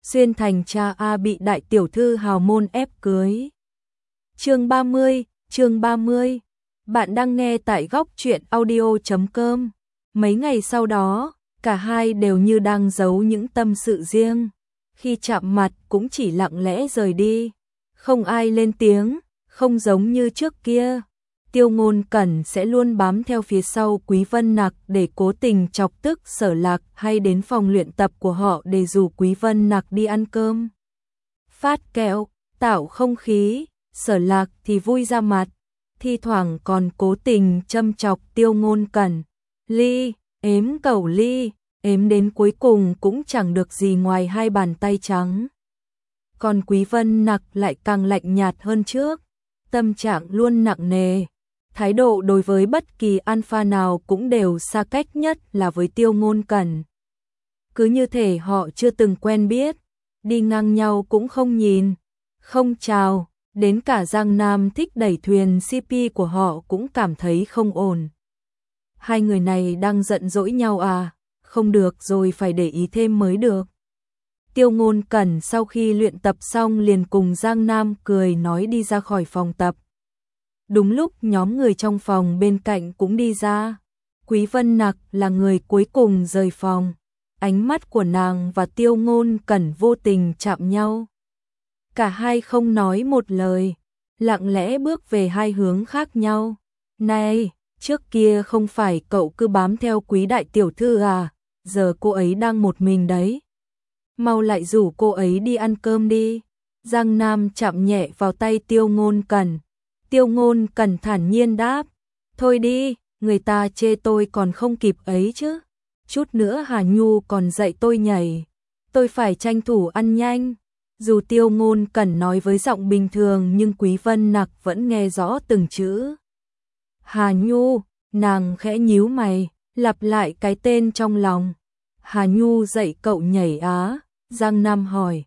Xuyên thành cha A bị đại tiểu thư hào môn ép cưới. Chương 30. Bạn đang nghe tại góc truyện audio.com. Mấy ngày sau đó, cả hai đều như đang giấu những tâm sự riêng. Khi chạm mặt cũng chỉ lặng lẽ rời đi. Không ai lên tiếng, không giống như trước kia. Tiêu Ngôn Cẩn sẽ luôn bám theo phía sau Quý Vân Nặc để cố tình chọc tức Sở Lạc, hay đến phòng luyện tập của họ để rủ Quý Vân Nặc đi ăn cơm. Phát kẹo, tạo không khí, Sở Lạc thì vui ra mặt, thi thoảng còn cố tình châm chọc Tiêu Ngôn Cẩn. Ly, ếm cẩu Ly, ếm đến cuối cùng cũng chẳng được gì ngoài hai bàn tay trắng. Còn Quý Vân Nặc lại càng lạnh nhạt hơn trước, tâm trạng luôn nặng nề. Thái độ đối với bất kỳ alpha nào cũng đều xa cách, nhất là với Tiêu Ngôn Cẩn. Cứ như thể họ chưa từng quen biết, đi ngang nhau cũng không nhìn, không chào, đến cả Giang Nam thích đẩy thuyền CP của họ cũng cảm thấy không ổn. Hai người này đang giận dỗi nhau à? Không được rồi, phải để ý thêm mới được. Tiêu Ngôn Cẩn sau khi luyện tập xong liền cùng Giang Nam cười nói đi ra khỏi phòng tập. Đúng lúc nhóm người trong phòng bên cạnh cũng đi ra. Quý Vân Nặc là người cuối cùng rời phòng. Ánh mắt của nàng và Tiêu Ngôn Cẩn vô tình chạm nhau. Cả hai không nói một lời, lặng lẽ bước về hai hướng khác nhau. Này, trước kia không phải cậu cứ bám theo Quý đại tiểu thư à? Giờ cô ấy đang một mình đấy. Mau lại rủ cô ấy đi ăn cơm đi. Giang Nam chạm nhẹ vào tay Tiêu Ngôn Cẩn. Tiêu Ngôn Cẩn thản nhiên đáp. Thôi đi, người ta chê tôi còn không kịp ấy chứ. Chút nữa Hà Nhu còn dạy tôi nhảy. Tôi phải tranh thủ ăn nhanh. Dù Tiêu Ngôn Cẩn nói với giọng bình thường nhưng Quý Vân Nặc vẫn nghe rõ từng chữ. Hà Nhu, nàng khẽ nhíu mày, lặp lại cái tên trong lòng. Hà Nhu dạy cậu nhảy á? Giang Nam hỏi.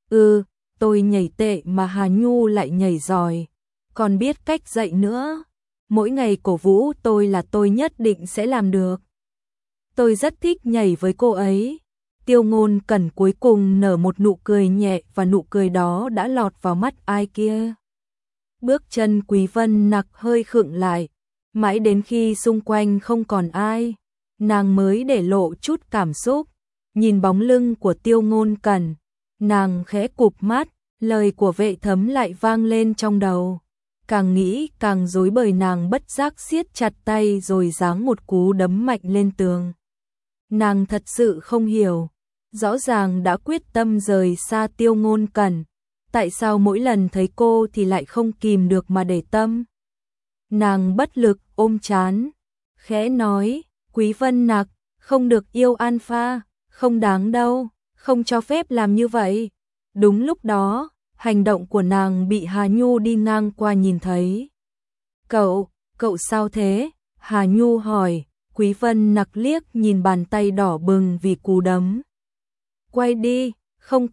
Tôi nhảy tệ mà Hà Nhu lại nhảy giỏi, còn biết cách dạy nữa. Mỗi ngày cổ vũ tôi là tôi nhất định sẽ làm được. Tôi rất thích nhảy với cô ấy. Tiêu Ngôn Cẩn cuối cùng nở một nụ cười nhẹ và nụ cười đó đã lọt vào mắt ai kia. Bước chân Quý Vân Nặc hơi khựng lại, mãi đến khi xung quanh không còn ai, nàng mới để lộ chút cảm xúc. Nhìn bóng lưng của Tiêu Ngôn Cẩn, nàng khẽ cụp mắt, lời của Vệ Thấm lại vang lên trong đầu. Càng nghĩ càng rối bời, nàng bất giác siết chặt tay rồi giáng một cú đấm mạnh lên tường. Nàng thật sự không hiểu, rõ ràng đã quyết tâm rời xa Tiêu Ngôn Cẩn, tại sao mỗi lần thấy cô thì lại không kìm được mà để tâm. Nàng bất lực ôm trán, khẽ nói, Quý Vân Nặc, không được yêu alpha, không đáng đâu, không cho phép làm như vậy. Đúng lúc đó, hành động của nàng bị Hà Nhu đi ngang qua nhìn thấy. Cậu sao thế? Hà Nhu hỏi. Quý Vân Nặc liếc nhìn bàn tay đỏ bừng vì cú đấm. Quay đi, không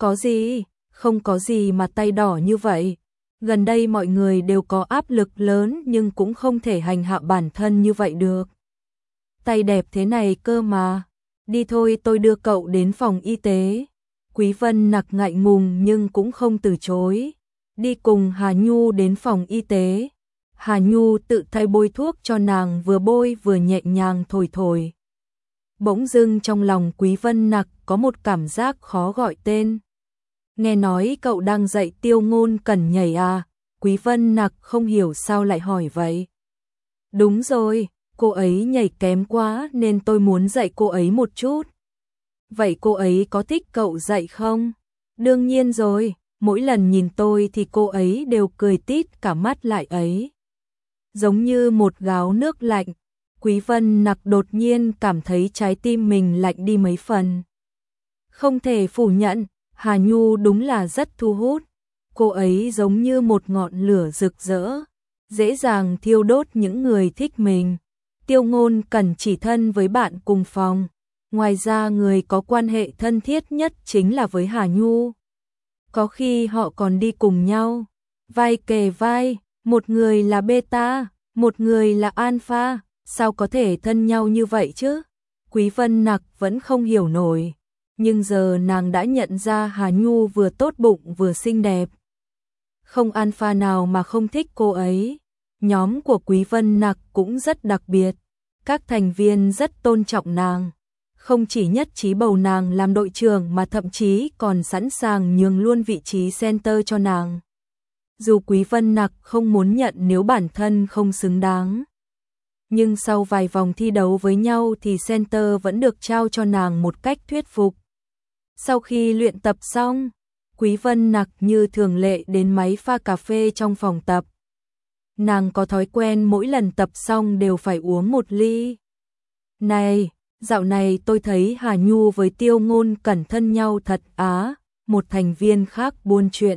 có gì mà tay đỏ như vậy. Gần đây mọi người đều có áp lực lớn nhưng cũng không thể hành hạ bản thân như vậy được. Tay đẹp thế này cơ mà. Đi thôi, tôi đưa cậu đến phòng y tế. Quý Vân Nặc ngại ngùng nhưng cũng không từ chối. Đi cùng Hà Nhu đến phòng y tế. Hà Nhu tự tay bôi thuốc cho nàng, vừa bôi vừa nhẹ nhàng thổi. Bỗng dưng trong lòng Quý Vân Nặc có một cảm giác khó gọi tên. Nghe nói cậu đang dạy Tiêu Ngôn Cẩn nhảy à? Quý Vân Nặc không hiểu sao lại hỏi vậy. Đúng rồi, cô ấy nhảy kém quá nên tôi muốn dạy cô ấy một chút. Vậy cô ấy có thích cậu dạy không? Đương nhiên rồi, mỗi lần nhìn tôi thì cô ấy đều cười tít cả mắt lại ấy. Giống như một gáo nước lạnh, Quý Vân Nặc đột nhiên cảm thấy trái tim mình lạnh đi mấy phần. Không thể phủ nhận, Hà Nhu đúng là rất thu hút. Cô ấy giống như một ngọn lửa rực rỡ, dễ dàng thiêu đốt những người thích mình. Tiêu Ngôn Cẩn chỉ thân với bạn cùng phòng. Ngoài ra người có quan hệ thân thiết nhất chính là với Hà Nhu. Có khi họ còn đi cùng nhau, vai kề vai, một người là beta, một người là alpha, sao có thể thân nhau như vậy chứ? Quý Vân Nặc vẫn không hiểu nổi. Nhưng giờ nàng đã nhận ra Hà Nhu vừa tốt bụng vừa xinh đẹp. Không alpha nào mà không thích cô ấy. Nhóm của Quý Vân Nặc cũng rất đặc biệt. Các thành viên rất tôn trọng nàng. Không chỉ nhất trí bầu nàng làm đội trưởng mà thậm chí còn sẵn sàng nhường luôn vị trí center cho nàng. Dù Quý Vân Nặc không muốn nhận nếu bản thân không xứng đáng. Nhưng sau vài vòng thi đấu với nhau thì center vẫn được trao cho nàng một cách thuyết phục. Sau khi luyện tập xong, Quý Vân Nặc như thường lệ đến máy pha cà phê trong phòng tập. Nàng có thói quen mỗi lần tập xong đều phải uống một ly. Này, dạo này tôi thấy Hà Nhu với Tiêu Ngôn Cẩn thân nhau thật á, một thành viên khác buôn chuyện.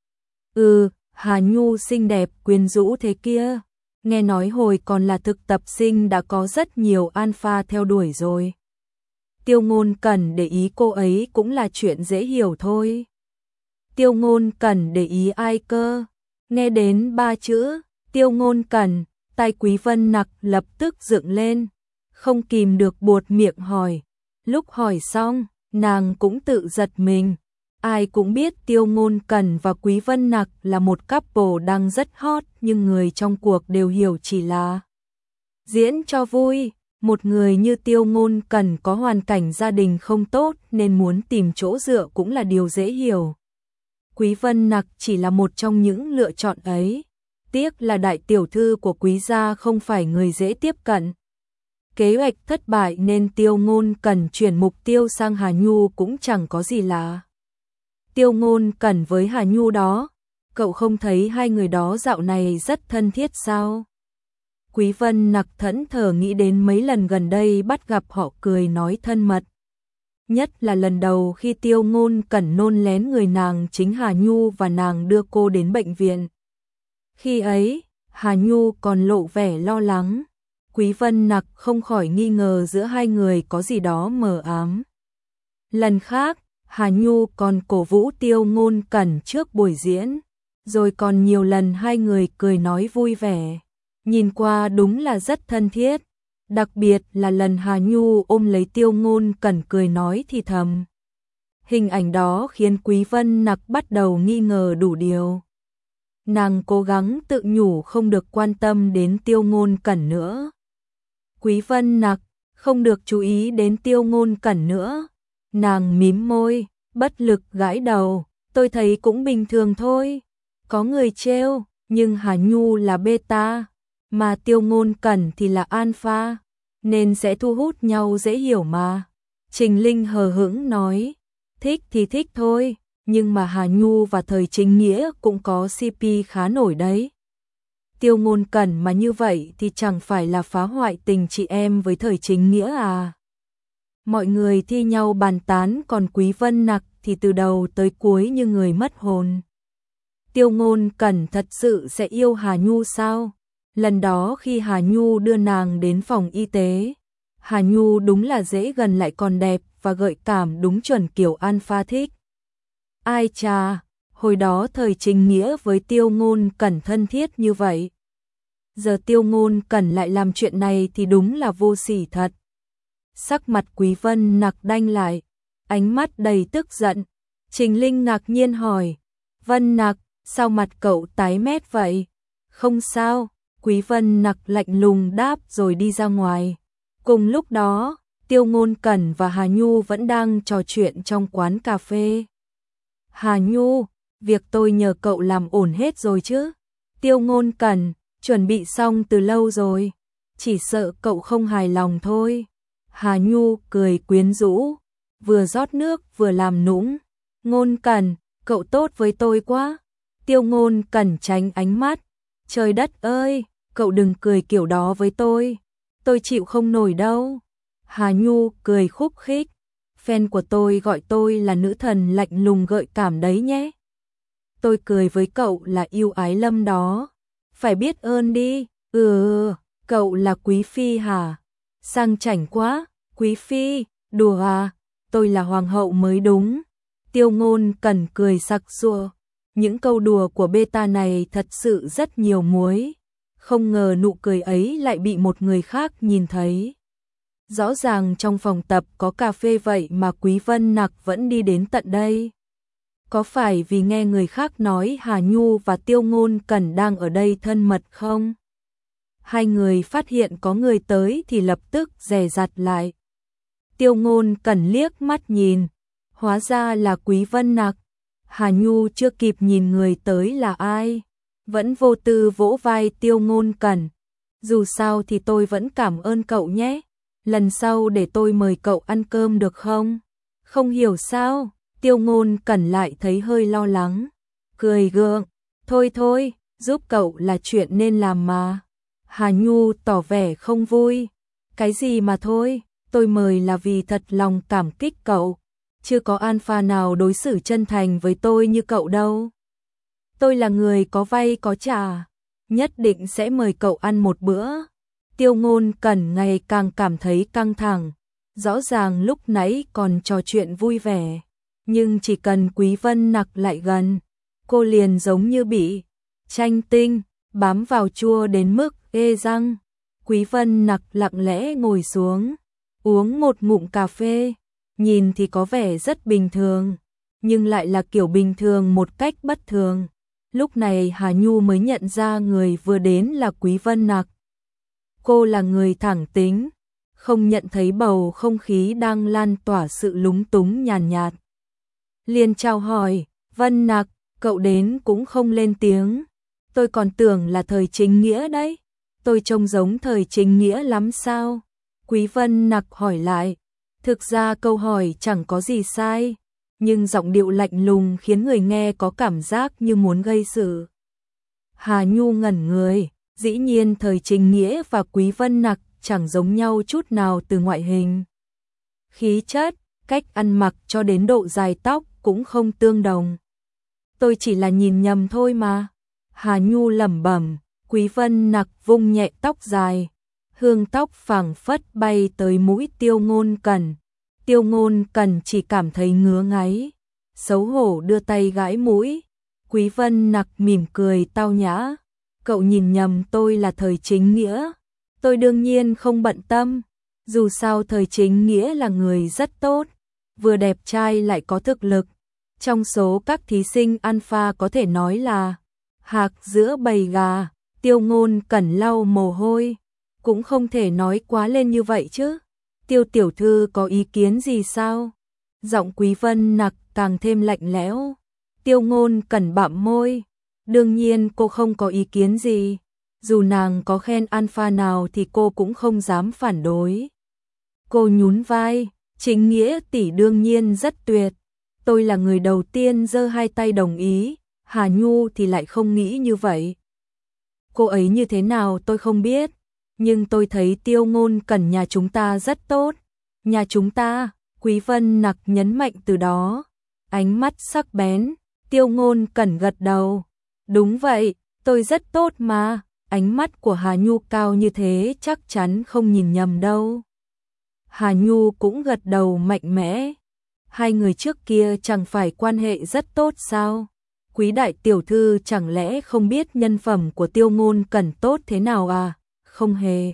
Hà Nhu xinh đẹp quyến rũ thế kia. Nghe nói hồi còn là thực tập sinh đã có rất nhiều alpha theo đuổi rồi. Tiêu Ngôn Cẩn để ý cô ấy cũng là chuyện dễ hiểu thôi. Tiêu Ngôn Cẩn để ý ai cơ? Nghe đến 3 chữ Tiêu Ngôn Cẩn, tay Quý Vân Nặc lập tức dựng lên, không kìm được buột miệng hỏi. Lúc hỏi xong, nàng cũng tự giật mình. Ai cũng biết Tiêu Ngôn Cẩn và Quý Vân Nặc là một couple đang rất hot, nhưng người trong cuộc đều hiểu chỉ là diễn cho vui. Một người như Tiêu Ngôn Cẩn có hoàn cảnh gia đình không tốt nên muốn tìm chỗ dựa cũng là điều dễ hiểu. Quý Vân Nặc chỉ là một trong những lựa chọn ấy. Tiếc là đại tiểu thư của Quý gia không phải người dễ tiếp cận. Kế hoạch thất bại nên Tiêu Ngôn Cẩn chuyển mục tiêu sang Hà Nhu cũng chẳng có gì lạ. Tiêu Ngôn Cẩn với Hà Nhu đó, cậu không thấy hai người đó dạo này rất thân thiết sao? Quý Vân Nặc thẫn thờ nghĩ đến mấy lần gần đây bắt gặp họ cười nói thân mật. Nhất là lần đầu khi Tiêu Ngôn Cẩn nôn lén người nàng chính Hà Nhu và nàng đưa cô đến bệnh viện. Khi ấy, Hà Nhu còn lộ vẻ lo lắng. Quý Vân Nặc không khỏi nghi ngờ giữa hai người có gì đó mờ ám. Lần khác, Hà Nhu còn cổ vũ Tiêu Ngôn Cẩn trước buổi diễn, rồi còn nhiều lần hai người cười nói vui vẻ. Nhìn qua đúng là rất thân thiết, đặc biệt là lần Hà Nhu ôm lấy Tiêu Ngôn Cẩn cười nói thì thầm. Hình ảnh đó khiến Quý Vân Nặc bắt đầu nghi ngờ đủ điều. Nàng cố gắng tự nhủ không được quan tâm đến Tiêu Ngôn Cẩn nữa. Quý Vân Nặc không được chú ý đến Tiêu Ngôn Cẩn nữa. Nàng mím môi, bất lực gãi đầu, tôi thấy cũng bình thường thôi. Có người trêu, nhưng Hà Nhu là beta, mà Tiêu Ngôn Cẩn thì là alpha, nên sẽ thu hút nhau dễ hiểu mà. Trình Linh hờ hững nói, thích thì thích thôi, nhưng mà Hà Nhu và Thời Chính Nghĩa cũng có CP khá nổi đấy. Tiêu Ngôn Cẩn mà như vậy thì chẳng phải là phá hoại tình chị em với Thời Chính Nghĩa à? Mọi người thi nhau bàn tán, còn Quý Vân Nặc thì từ đầu tới cuối như người mất hồn. Tiêu Ngôn Cẩn thật sự sẽ yêu Hà Nhu sao? Lần đó khi Hà Nhu đưa nàng đến phòng y tế, Hà Nhu đúng là dễ gần lại còn đẹp và gợi cảm, đúng chuẩn kiểu alpha thích. Ai chà, hồi đó Thời Chính Nghĩa với Tiêu Ngôn Cẩn thân thiết như vậy. Giờ Tiêu Ngôn Cẩn lại làm chuyện này thì đúng là vô sỉ thật. Sắc mặt Quý Vân Nặc đanh lại, ánh mắt đầy tức giận. Trình Linh ngạc nhiên hỏi, Vân Nặc, sao mặt cậu tái mét vậy? Không sao, Quý Vân Nặc lạnh lùng đáp rồi đi ra ngoài. Cùng lúc đó, Tiêu Ngôn Cẩn và Hà Nhu vẫn đang trò chuyện trong quán cà phê. Hà Nhu, việc tôi nhờ cậu làm ổn hết rồi chứ? Tiêu Ngôn Cẩn, chuẩn bị xong từ lâu rồi, chỉ sợ cậu không hài lòng thôi. Hà Nhu cười quyến rũ, vừa rót nước vừa làm nũng. Ngôn Cẩn, cậu tốt với tôi quá. Tiêu Ngôn Cẩn tránh ánh mắt. Trời đất ơi, cậu đừng cười kiểu đó với tôi chịu không nổi đâu. Hà Nhu cười khúc khích. Fan của tôi gọi tôi là nữ thần lạnh lùng gợi cảm đấy nhé. Tôi cười với cậu là yêu ái lâm đó. Phải biết ơn đi. Cậu là Quý Phi hả? Sang chảnh quá. Quý Phi, đùa à? Tôi là hoàng hậu mới đúng. Tiêu Ngôn Cẩn cười sặc sụa. Những câu đùa của beta này thật sự rất nhiều muối. Không ngờ nụ cười ấy lại bị một người khác nhìn thấy. Rõ ràng trong phòng tập có cà phê vậy mà Quý Vân Nặc vẫn đi đến tận đây. Có phải vì nghe người khác nói Hà Nhu và Tiêu Ngôn Cẩn đang ở đây thân mật không? Hai người phát hiện có người tới thì lập tức dè dặt lại. Tiêu Ngôn Cẩn liếc mắt nhìn, hóa ra là Quý Vân Nặc. Hà Nhu chưa kịp nhìn người tới là ai, vẫn vô tư vỗ vai Tiêu Ngôn Cẩn. Dù sao thì tôi vẫn cảm ơn cậu nhé. Lần sau để tôi mời cậu ăn cơm được không? Không hiểu sao, Tiêu Ngôn Cẩn lại thấy hơi lo lắng. Cười gượng, thôi thôi, giúp cậu là chuyện nên làm mà. Hà Nhu tỏ vẻ không vui. Cái gì mà thôi, tôi mời là vì thật lòng cảm kích cậu. Chưa có alpha nào đối xử chân thành với tôi như cậu đâu. Tôi là người có vay có trả, nhất định sẽ mời cậu ăn một bữa. Tiêu Ngôn Cẩn ngày càng cảm thấy căng thẳng. Rõ ràng lúc nãy còn trò chuyện vui vẻ, nhưng chỉ cần Quý Vân Nặc lại gần, cô liền giống như bị chanh tinh bám vào chua đến mức ê răng. Quý Vân Nặc lặng lẽ ngồi xuống, uống một ngụm cà phê, nhìn thì có vẻ rất bình thường, nhưng lại là kiểu bình thường một cách bất thường. Lúc này Hà Nhu mới nhận ra người vừa đến là Quý Vân Nặc. Cô là người thẳng tính, không nhận thấy bầu không khí đang lan tỏa sự lúng túng nhàn nhạt. Liền chào hỏi, Vân Nặc, cậu đến cũng không lên tiếng. Tôi còn tưởng là thời chính nghĩa đấy. Tôi trông giống thời chính nghĩa lắm sao? Quý Vân Nặc hỏi lại. Thực ra câu hỏi chẳng có gì sai, nhưng giọng điệu lạnh lùng khiến người nghe có cảm giác như muốn gây sự. Hà Nhu ngẩn người, dĩ nhiên thời chính nghĩa và Quý Vân Nặc chẳng giống nhau chút nào từ ngoại hình. Khí chất, cách ăn mặc cho đến độ dài tóc cũng không tương đồng. Tôi chỉ là nhìn nhầm thôi mà. Hà Nhu lẩm bẩm. Quý Vân Nặc vung nhẹ tóc dài, hương tóc phảng phất bay tới mũi Tiêu Ngôn Cẩn. Tiêu Ngôn Cẩn chỉ cảm thấy ngứa ngáy, xấu hổ đưa tay gãi mũi. Quý Vân Nặc mỉm cười tao nhã. Cậu nhìn nhầm tôi là thời chính nghĩa. Tôi đương nhiên không bận tâm. Dù sao thời chính nghĩa là người rất tốt, vừa đẹp trai lại có thực lực. Trong số các thí sinh alpha có thể nói là hạc giữa bầy gà. Tiêu Ngôn Cẩn lau mồ hôi. Cũng không thể nói quá lên như vậy chứ. Tiêu tiểu thư có ý kiến gì sao? Giọng Quý Vân Nặc càng thêm lạnh lẽo. Tiêu Ngôn Cẩn bặm môi. Đương nhiên cô không có ý kiến gì. Dù nàng có khen alpha nào thì cô cũng không dám phản đối. Cô nhún vai. Chính nghĩa tỷ đương nhiên rất tuyệt. Tôi là người đầu tiên giơ hai tay đồng ý. Hà Nhu thì lại không nghĩ như vậy. Cô ấy như thế nào tôi không biết. Nhưng tôi thấy Tiêu Ngôn Cẩn nhà chúng ta rất tốt. Nhà chúng ta, Quý Vân Nặc nhấn mạnh từ đó. Ánh mắt sắc bén, Tiêu Ngôn Cẩn gật đầu. Đúng vậy, tôi rất tốt mà. Ánh mắt của Hà Nhu cao như thế chắc chắn không nhìn nhầm đâu. Hà Nhu cũng gật đầu mạnh mẽ. Hai người trước kia chẳng phải quan hệ rất tốt sao? Quý đại tiểu thư chẳng lẽ không biết nhân phẩm của Tiêu Ngôn Cẩn tốt thế nào à? Không hề.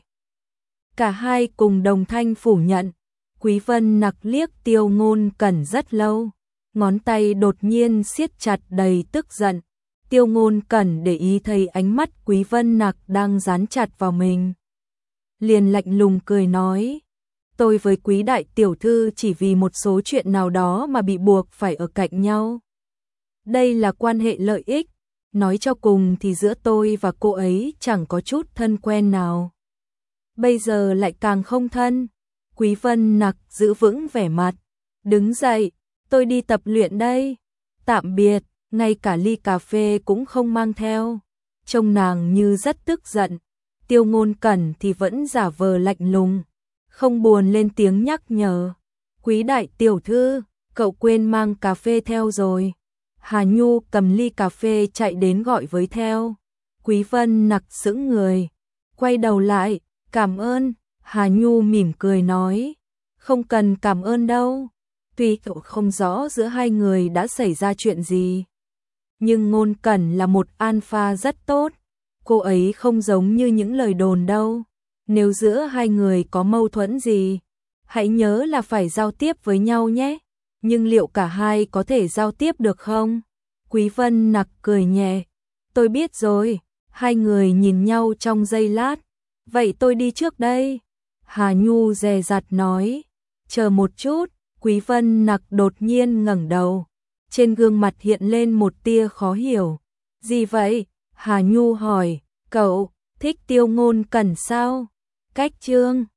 Cả hai cùng đồng thanh phủ nhận. Quý Vân Nặc liếc Tiêu Ngôn Cẩn rất lâu, ngón tay đột nhiên siết chặt đầy tức giận. Tiêu Ngôn Cẩn để ý thấy ánh mắt Quý Vân Nặc đang dán chặt vào mình, liền lạnh lùng cười nói: "Tôi với Quý đại tiểu thư chỉ vì một số chuyện nào đó mà bị buộc phải ở cạnh nhau. Đây là quan hệ lợi ích, nói cho cùng thì giữa tôi và cô ấy chẳng có chút thân quen nào. Bây giờ lại càng không thân." Quý Vân Nặc giữ vững vẻ mặt, đứng dậy, "Tôi đi tập luyện đây. Tạm biệt." Ngay cả ly cà phê cũng không mang theo. Trông nàng như rất tức giận. Tiêu Ngôn Cẩn thì vẫn giả vờ lạnh lùng, không buồn lên tiếng nhắc nhở: "Quý đại tiểu thư, cậu quên mang cà phê theo rồi." Hà Nhu cầm ly cà phê chạy đến gọi với theo. Quý Vân Nặc sững người, quay đầu lại, "Cảm ơn." Hà Nhu mỉm cười nói: "Không cần cảm ơn đâu." Tuy cậu không rõ giữa hai người đã xảy ra chuyện gì, nhưng Ngôn Cẩn là một alpha rất tốt, cô ấy không giống như những lời đồn đâu. Nếu giữa hai người có mâu thuẫn gì, hãy nhớ là phải giao tiếp với nhau nhé. Nhưng liệu cả hai có thể giao tiếp được không? Quý Vân Nặc cười nhẹ. Tôi biết rồi. Hai người nhìn nhau trong giây lát. Vậy tôi đi trước đây. Hà Nhu dè dặt nói. Chờ một chút. Quý Vân Nặc đột nhiên ngẩng đầu. Trên gương mặt hiện lên một tia khó hiểu. Gì vậy? Hà Nhu hỏi. Cậu thích Tiêu Ngôn Cẩn sao? Cách Chương